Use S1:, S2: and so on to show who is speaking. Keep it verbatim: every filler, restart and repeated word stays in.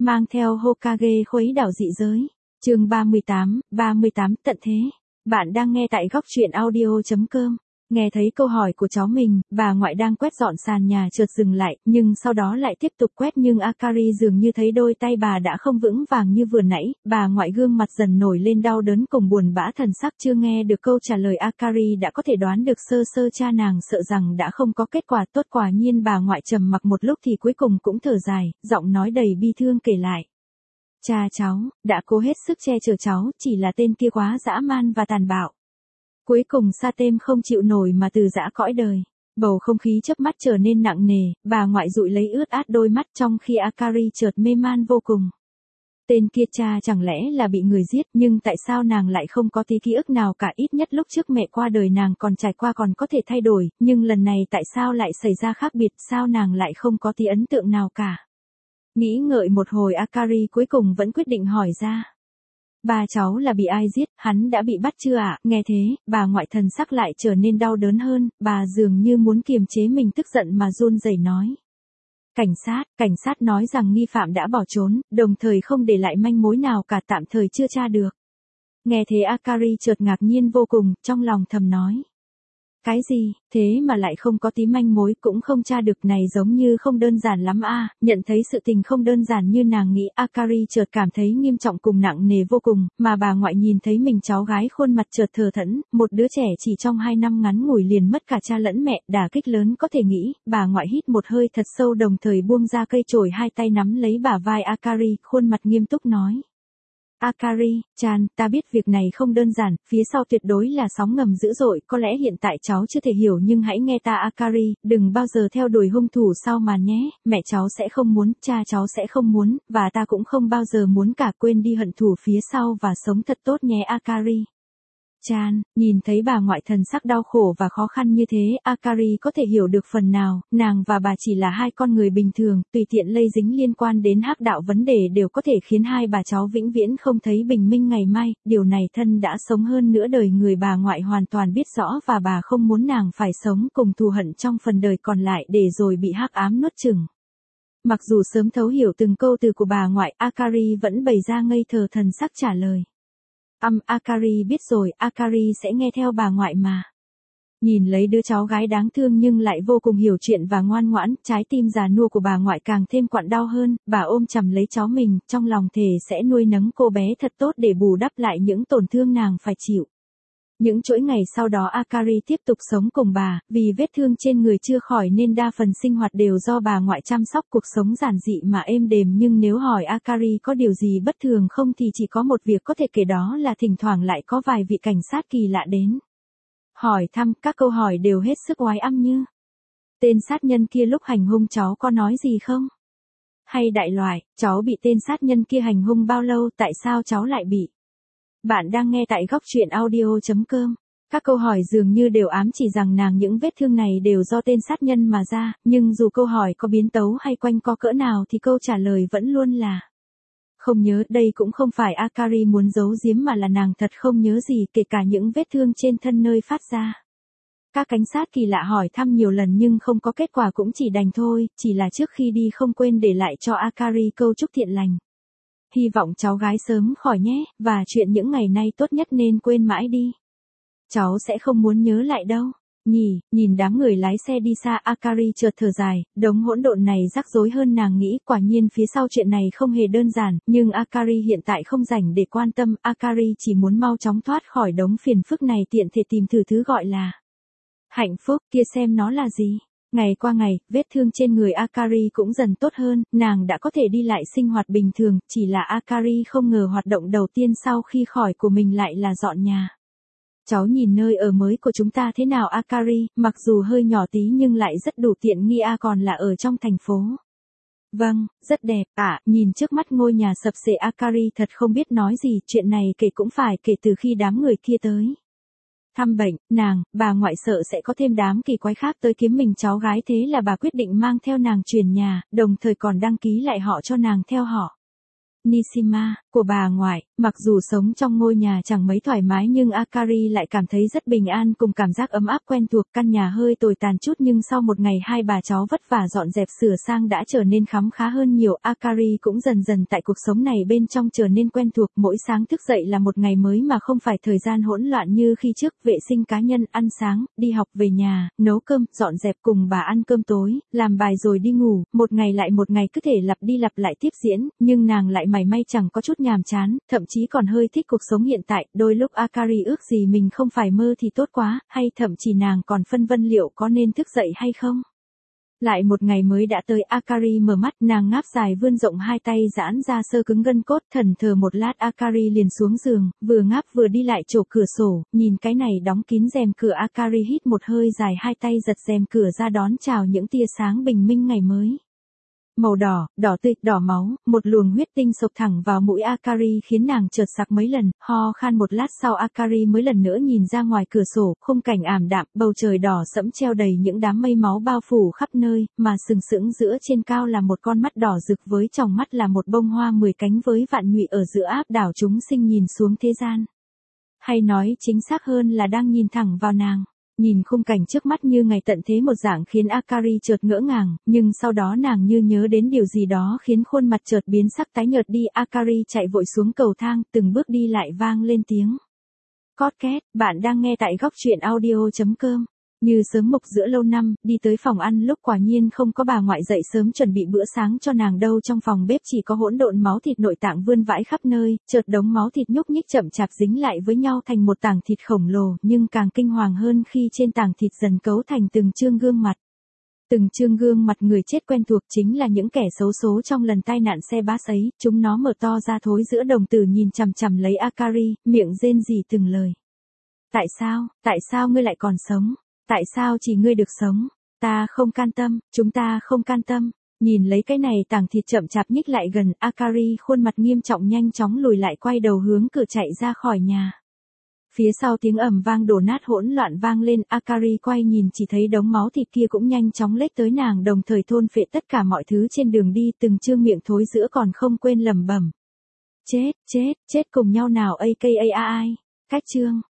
S1: mang theo Hokage khuấy đảo dị giới. Chương ba mươi tám, ba mươi tám tận thế. Bạn đang nghe tại góc truyện audio chấm com. Nghe thấy câu hỏi của cháu mình, bà ngoại đang quét dọn sàn nhà chợt dừng lại, nhưng sau đó lại tiếp tục quét, nhưng Akari dường như thấy đôi tay bà đã không vững vàng như vừa nãy, bà ngoại gương mặt dần nổi lên đau đớn cùng buồn bã thần sắc. Chưa nghe được câu trả lời, Akari đã có thể đoán được sơ sơ cha nàng sợ rằng đã không có kết quả tốt. Quả nhiên bà ngoại trầm mặc một lúc thì cuối cùng cũng thở dài, giọng nói đầy bi thương kể lại. Cha cháu, đã cố hết sức che chở cháu, chỉ là tên kia quá dã man và tàn bạo. Cuối cùng Satem không chịu nổi mà từ giã cõi đời. Bầu không khí chớp mắt trở nên nặng nề, bà ngoại dụi lấy ướt át đôi mắt trong khi Akari chợt mê man vô cùng. Tên kia cha chẳng lẽ là bị người giết, nhưng tại sao nàng lại không có tí ký ức nào cả? Ít nhất lúc trước mẹ qua đời nàng còn trải qua còn có thể thay đổi, nhưng lần này tại sao lại xảy ra khác biệt, sao nàng lại không có tí ấn tượng nào cả? Nghĩ ngợi một hồi, Akari cuối cùng vẫn quyết định hỏi ra. Ba cháu là bị ai giết, hắn đã bị bắt chưa ạ? À? Nghe thế, bà ngoại thần sắc lại trở nên đau đớn hơn, bà dường như muốn kiềm chế mình tức giận mà run rẩy nói. Cảnh sát, cảnh sát nói rằng nghi phạm đã bỏ trốn, đồng thời không để lại manh mối nào cả, tạm thời chưa tra được. Nghe thế Akari chợt ngạc nhiên vô cùng, trong lòng thầm nói. Cái gì, thế mà lại không có tí manh mối, cũng không tra được, này giống như không đơn giản lắm a. À, nhận thấy sự tình không đơn giản như nàng nghĩ, Akari chợt cảm thấy nghiêm trọng cùng nặng nề vô cùng, mà bà ngoại nhìn thấy mình cháu gái khuôn mặt chợt thờ thẫn, một đứa trẻ chỉ trong hai năm ngắn ngủi liền mất cả cha lẫn mẹ, đả kích lớn có thể nghĩ. Bà ngoại hít một hơi thật sâu, đồng thời buông ra cây chổi, hai tay nắm lấy bả vai Akari, khuôn mặt nghiêm túc nói. Akari, chan, ta biết việc này không đơn giản, phía sau tuyệt đối là sóng ngầm dữ dội, có lẽ hiện tại cháu chưa thể hiểu, nhưng hãy nghe ta Akari, đừng bao giờ theo đuổi hung thủ sau màn nhé, mẹ cháu sẽ không muốn, cha cháu sẽ không muốn, và ta cũng không bao giờ muốn cả, quên đi hận thù phía sau và sống thật tốt nhé Akari. Chan, nhìn thấy bà ngoại thần sắc đau khổ và khó khăn như thế, Akari có thể hiểu được phần nào, nàng và bà chỉ là hai con người bình thường, tùy tiện lây dính liên quan đến hắc đạo vấn đề đều có thể khiến hai bà cháu vĩnh viễn không thấy bình minh ngày mai, điều này thân đã sống hơn nửa đời người bà ngoại hoàn toàn biết rõ, và bà không muốn nàng phải sống cùng thù hận trong phần đời còn lại để rồi bị hắc ám nuốt chửng. Mặc dù sớm thấu hiểu từng câu từ của bà ngoại, Akari vẫn bày ra ngây thờ thần sắc trả lời. Âm, um, Akari biết rồi, Akari sẽ nghe theo bà ngoại mà. Nhìn lấy đứa cháu gái đáng thương nhưng lại vô cùng hiểu chuyện và ngoan ngoãn, trái tim già nua của bà ngoại càng thêm quặn đau hơn, bà ôm chầm lấy cháu mình, trong lòng thề sẽ nuôi nấng cô bé thật tốt để bù đắp lại những tổn thương nàng phải chịu. Những chuỗi ngày sau đó Akari tiếp tục sống cùng bà, vì vết thương trên người chưa khỏi nên đa phần sinh hoạt đều do bà ngoại chăm sóc, cuộc sống giản dị mà êm đềm, nhưng nếu hỏi Akari có điều gì bất thường không thì chỉ có một việc có thể kể, đó là thỉnh thoảng lại có vài vị cảnh sát kỳ lạ đến. Hỏi thăm, các câu hỏi đều hết sức oái âm như. Tên sát nhân kia lúc hành hung cháu có nói gì không? Hay đại loại, cháu bị tên sát nhân kia hành hung bao lâu, tại sao cháu lại bị? Bạn đang nghe tại góc truyện audio chấm com. Các câu hỏi dường như đều ám chỉ rằng nàng những vết thương này đều do tên sát nhân mà ra, nhưng dù câu hỏi có biến tấu hay quanh co cỡ nào thì câu trả lời vẫn luôn là không nhớ. Đây cũng không phải Akari muốn giấu giếm mà là nàng thật không nhớ gì, kể cả những vết thương trên thân nơi phát ra. Các cảnh sát kỳ lạ hỏi thăm nhiều lần nhưng không có kết quả, cũng chỉ đành thôi, chỉ là trước khi đi không quên để lại cho Akari câu chúc thiện lành. Hy vọng cháu gái sớm khỏi nhé, và chuyện những ngày nay tốt nhất nên quên mãi đi. Cháu sẽ không muốn nhớ lại đâu. Nhỉ, nhìn đám người lái xe đi xa, Akari chợt thở dài, đống hỗn độn này rắc rối hơn nàng nghĩ, quả nhiên phía sau chuyện này không hề đơn giản, nhưng Akari hiện tại không rảnh để quan tâm, Akari chỉ muốn mau chóng thoát khỏi đống phiền phức này, tiện thể tìm thử thứ gọi là hạnh phúc kia xem nó là gì. Ngày qua ngày, vết thương trên người Akari cũng dần tốt hơn, nàng đã có thể đi lại sinh hoạt bình thường, chỉ là Akari không ngờ hoạt động đầu tiên sau khi khỏi của mình lại là dọn nhà. Cháu nhìn nơi ở mới của chúng ta thế nào Akari, mặc dù hơi nhỏ tí nhưng lại rất đủ tiện nghi, à còn là ở trong thành phố. Vâng, rất đẹp, à, nhìn trước mắt ngôi nhà sập xệ Akari thật không biết nói gì, chuyện này kể cũng phải kể từ khi đám người kia tới thăm bệnh, nàng, bà ngoại sợ sẽ có thêm đám kỳ quái khác tới kiếm mình cháu gái, thế là bà quyết định mang theo nàng chuyển nhà, đồng thời còn đăng ký lại họ cho nàng theo họ Nishima của bà ngoại, Mặc dù sống trong ngôi nhà chẳng mấy thoải mái nhưng Akari lại cảm thấy rất bình an cùng cảm giác ấm áp quen thuộc. Căn nhà hơi tồi tàn chút nhưng sau một ngày hai bà cháu vất vả dọn dẹp sửa sang đã trở nên khấm khá hơn nhiều. Akari cũng dần dần tại cuộc sống này bên trong trở nên quen thuộc. Mỗi sáng thức dậy là một ngày mới mà không phải thời gian hỗn loạn như khi trước. Vệ sinh cá nhân, ăn sáng, đi học về nhà, nấu cơm, dọn dẹp cùng bà ăn cơm tối, làm bài rồi đi ngủ. Một ngày lại một ngày cứ thể lặp đi lặp lại tiếp diễn, nhưng nàng lại mảy may chẳng có chút nhàm chán, thậm chí còn hơi thích cuộc sống hiện tại. Đôi lúc Akari ước gì mình không phải mơ thì tốt quá, hay thậm chí nàng còn phân vân liệu có nên thức dậy hay không. Lại một ngày mới đã tới. Akari mở mắt, nàng ngáp dài vươn rộng hai tay giãn ra sơ cứng gân cốt. Thẫn thờ một lát Akari liền xuống giường, vừa ngáp vừa đi lại chỗ cửa sổ, nhìn cái này đóng kín rèm cửa. Akari hít một hơi dài, hai tay giật rèm cửa ra đón chào những tia sáng bình minh ngày mới. Màu đỏ, đỏ tươi, đỏ máu, một luồng huyết tinh sộc thẳng vào mũi Akari khiến nàng chợt sặc mấy lần, ho khan một lát sau Akari mới lần nữa nhìn ra ngoài cửa sổ, khung cảnh ảm đạm, bầu trời đỏ sẫm treo đầy những đám mây máu bao phủ khắp nơi, mà sừng sững giữa trên cao là một con mắt đỏ rực, với tròng mắt là một bông hoa mười cánh với vạn nhụy ở giữa áp đảo chúng sinh nhìn xuống thế gian. Hay nói chính xác hơn là đang nhìn thẳng vào nàng. Nhìn khung cảnh trước mắt như ngày tận thế một dạng khiến Akari chợt ngỡ ngàng, nhưng sau đó nàng như nhớ đến điều gì đó khiến khuôn mặt chợt biến sắc tái nhợt đi. Akari chạy vội xuống cầu thang, từng bước đi lại vang lên tiếng cót két. Bạn đang nghe tại góc truyện audio chấm com. Như sớm mục giữa lâu năm, đi tới phòng ăn lúc quả nhiên không có bà ngoại dậy sớm chuẩn bị bữa sáng cho nàng đâu. Trong phòng bếp chỉ có hỗn độn máu thịt nội tạng vươn vãi khắp nơi, chợt đống máu thịt nhúc nhích chậm chạp dính lại với nhau thành một tảng thịt khổng lồ, nhưng càng kinh hoàng hơn khi trên tảng thịt dần cấu thành từng chương gương mặt. Từng chương gương mặt người chết quen thuộc, chính là những kẻ xấu số trong lần tai nạn xe bus ấy. Chúng nó mở to ra thối giữa đồng tử nhìn chằm chằm lấy Akari, miệng rên rỉ từng lời. Tại sao, tại sao ngươi lại còn sống? Tại sao chỉ ngươi được sống? Ta không can tâm, chúng ta không can tâm. Nhìn lấy cái này tảng thịt chậm chạp nhích lại gần, Akari khuôn mặt nghiêm trọng nhanh chóng lùi lại, quay đầu hướng cửa chạy ra khỏi nhà. Phía sau tiếng ầm vang đổ nát hỗn loạn vang lên, Akari quay nhìn chỉ thấy đống máu thịt kia cũng nhanh chóng lết tới nàng, đồng thời thôn phệ tất cả mọi thứ trên đường đi, từng chương miệng thối giữa còn không quên lẩm bẩm. Chết, chết, chết cùng nhau nào a ca a i. Cách chương.